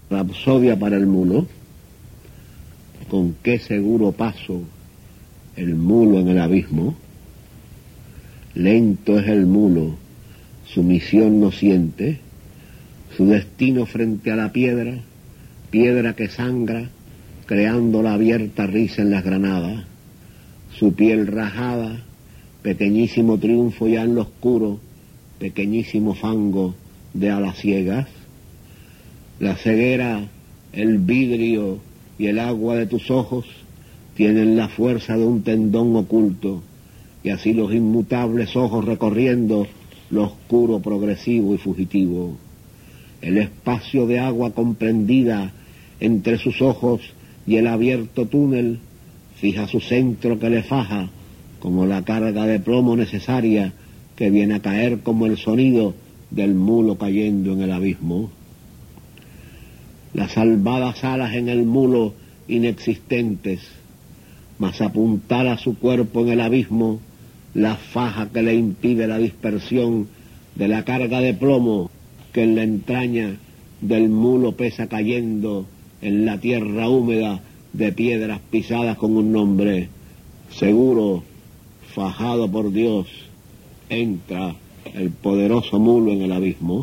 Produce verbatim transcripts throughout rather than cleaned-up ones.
Rapsodia para el mulo. Con qué seguro paso el mulo en el abismo. Lento es el mulo, su misión no siente, su destino frente a la piedra, piedra que sangra, creando la abierta risa en las granadas, su piel rajada, pequeñísimo triunfo ya en lo oscuro, pequeñísimo fango de alas ciegas. La ceguera, el vidrio y el agua de tus ojos tienen la fuerza de un tendón oculto, y así los inmutables ojos recorriendo lo oscuro, progresivo y fugitivo. El espacio de agua comprendida entre sus ojos y el abierto túnel fija su centro que le faja como la carga de plomo necesaria que viene a caer como el sonido del mulo cayendo en el abismo. Las salvadas alas en el mulo inexistentes, mas apuntar a su cuerpo en el abismo la faja que le impide la dispersión de la carga de plomo que en la entraña del mulo pesa cayendo en la tierra húmeda de piedras pisadas con un nombre. Seguro, fajado por Dios, entra el poderoso mulo en el abismo.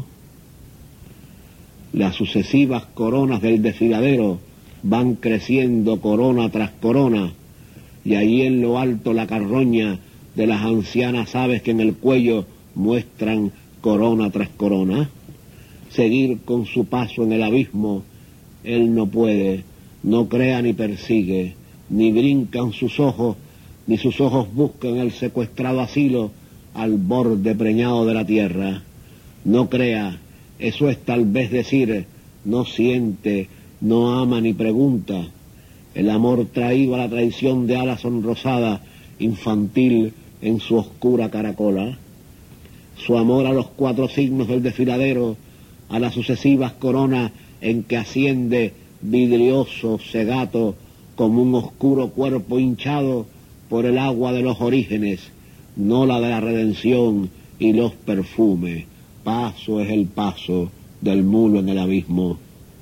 Las sucesivas coronas del desfiladero van creciendo corona tras corona, y allí en lo alto la carroña de las ancianas aves que en el cuello muestran corona tras corona. Seguir con su paso en el abismo, él no puede, no crea ni persigue, ni brincan sus ojos, ni sus ojos buscan el secuestrado asilo al borde preñado de la tierra. No crea, eso es tal vez decir, no siente, no ama ni pregunta. El amor traído a la traición de ala sonrosada, infantil en su oscura caracola. Su amor a los cuatro signos del desfiladero, a las sucesivas coronas en que asciende vidrioso, cegato, como un oscuro cuerpo hinchado por el agua de los orígenes, no la de la redención y los perfumes. Paso es el paso del mulo en el abismo.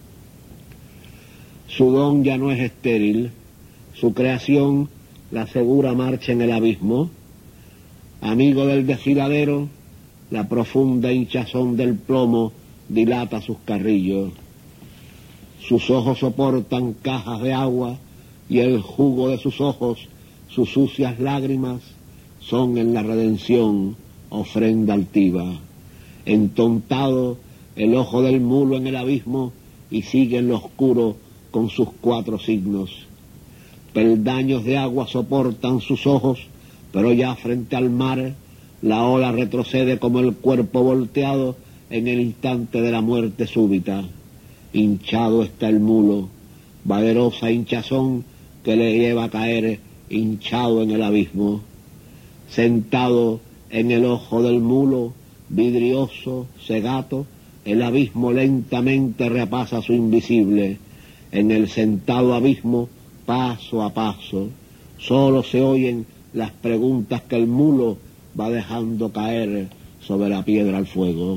Su don ya no es estéril, su creación la segura marcha en el abismo. Amigo del desfiladero, la profunda hinchazón del plomo dilata sus carrillos. Sus ojos soportan cajas de agua y el jugo de sus ojos, sus sucias lágrimas, son en la redención ofrenda altiva. Entontado el ojo del mulo en el abismo y sigue en lo oscuro con sus cuatro signos. Peldaños de agua soportan sus ojos, pero ya frente al mar la ola retrocede como el cuerpo volteado en el instante de la muerte súbita. Hinchado está el mulo, valerosa hinchazón que le lleva a caer hinchado en el abismo. Sentado en el ojo del mulo, vidrioso, cegato, el abismo lentamente repasa su invisible. En el sentado abismo, paso a paso, solo se oyen las preguntas que el mulo va dejando caer sobre la piedra al fuego.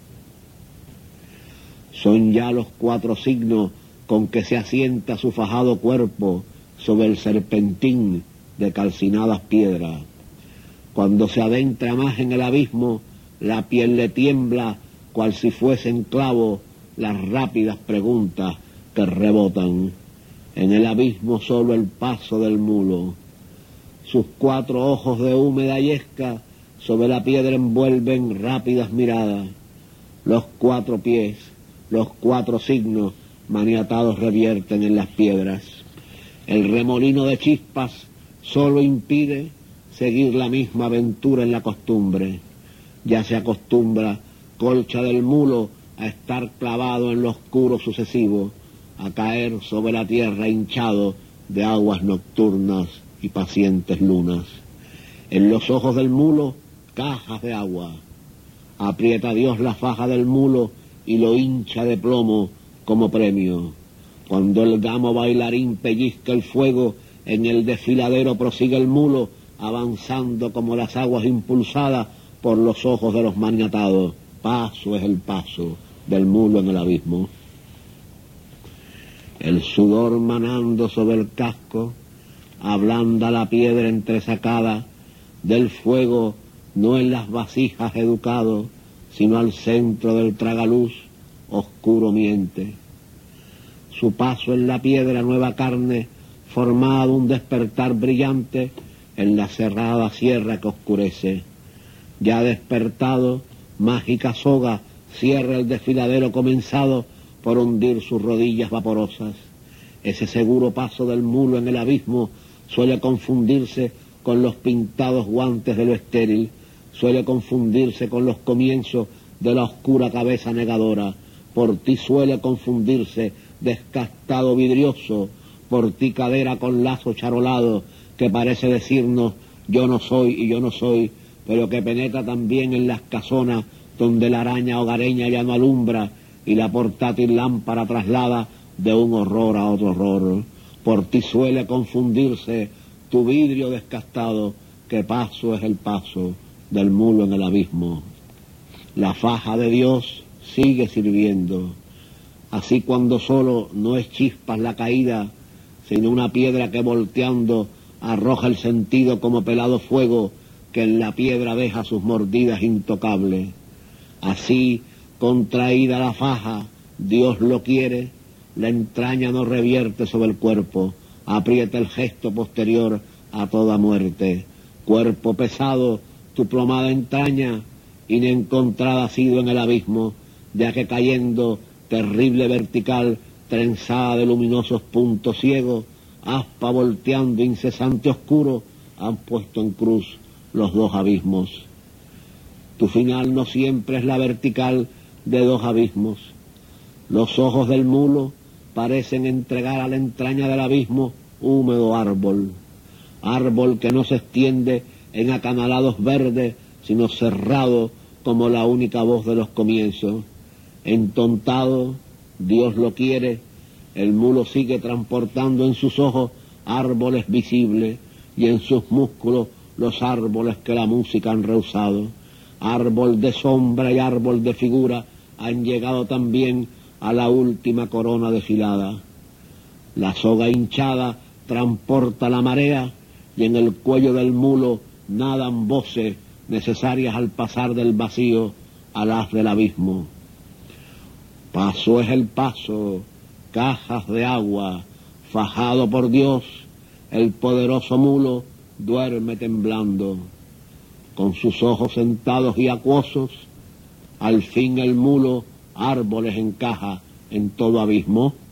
Son ya los cuatro signos con que se asienta su fajado cuerpo sobre el serpentín de calcinadas piedras. Cuando se adentra más en el abismo, la piel le tiembla cual si fuesen clavos las rápidas preguntas que rebotan. En el abismo solo el paso del mulo. Sus cuatro ojos de húmeda yesca sobre la piedra envuelven rápidas miradas. Los cuatro pies, los cuatro signos maniatados revierten en las piedras. El remolino de chispas solo impide seguir la misma aventura en la costumbre. Ya se acostumbra, colcha del mulo, a estar clavado en lo oscuro sucesivo, a caer sobre la tierra hinchado de aguas nocturnas y pacientes lunas. En los ojos del mulo, cajas de agua. Aprieta Dios la faja del mulo y lo hincha de plomo como premio. Cuando el gamo bailarín pellizca el fuego, en el desfiladero prosigue el mulo, avanzando como las aguas impulsadas por los ojos de los maniatados. Paso es el paso del mulo en el abismo. El sudor manando sobre el casco, ablanda la piedra entresacada, del fuego no en las vasijas educado, sino al centro del tragaluz, oscuro miente. Su paso en la piedra nueva carne, formado un despertar brillante, en la cerrada sierra que oscurece. Ya despertado, mágica soga cierra el desfiladero comenzado por hundir sus rodillas vaporosas. Ese seguro paso del mulo en el abismo suele confundirse con los pintados guantes de lo estéril, suele confundirse con los comienzos de la oscura cabeza negadora. Por ti suele confundirse descastado vidrioso, por ti cadera con lazo charolado, que parece decirnos yo no soy y yo no soy, pero que penetra también en las casonas donde la araña hogareña ya no alumbra y la portátil lámpara traslada de un horror a otro horror. Por ti suele confundirse tu vidrio descastado, que paso es el paso del mulo en el abismo. La faja de Dios sigue sirviendo, así cuando solo no es chispas la caída, sino una piedra que volteando arroja el sentido como pelado fuego que en la piedra deja sus mordidas intocables. Así, contraída la faja, Dios lo quiere, la entraña no revierte sobre el cuerpo, aprieta el gesto posterior a toda muerte. Cuerpo pesado, tu plomada entraña, inencontrada ha sido en el abismo, ya que cayendo, terrible vertical, trenzada de luminosos puntos ciegos, aspa volteando incesante oscuro, han puesto en cruz los dos abismos. Tu final no siempre es la vertical de dos abismos. Los ojos del mulo parecen entregar a la entraña del abismo húmedo árbol, árbol que no se extiende en acanalados verdes, sino cerrado como la única voz de los comienzos. Entontado, Dios lo quiere, el mulo sigue transportando en sus ojos árboles visibles y en sus músculos los árboles que la música han rehusado. Árbol de sombra y árbol de figura han llegado también a la última corona desfilada. La soga hinchada transporta la marea y en el cuello del mulo nadan voces necesarias al pasar del vacío al haz del abismo. Paso es el paso, cajas de agua, fajado por Dios, el poderoso mulo duerme temblando. Con sus ojos sentados y acuosos, al fin el mulo árboles encaja en todo abismo.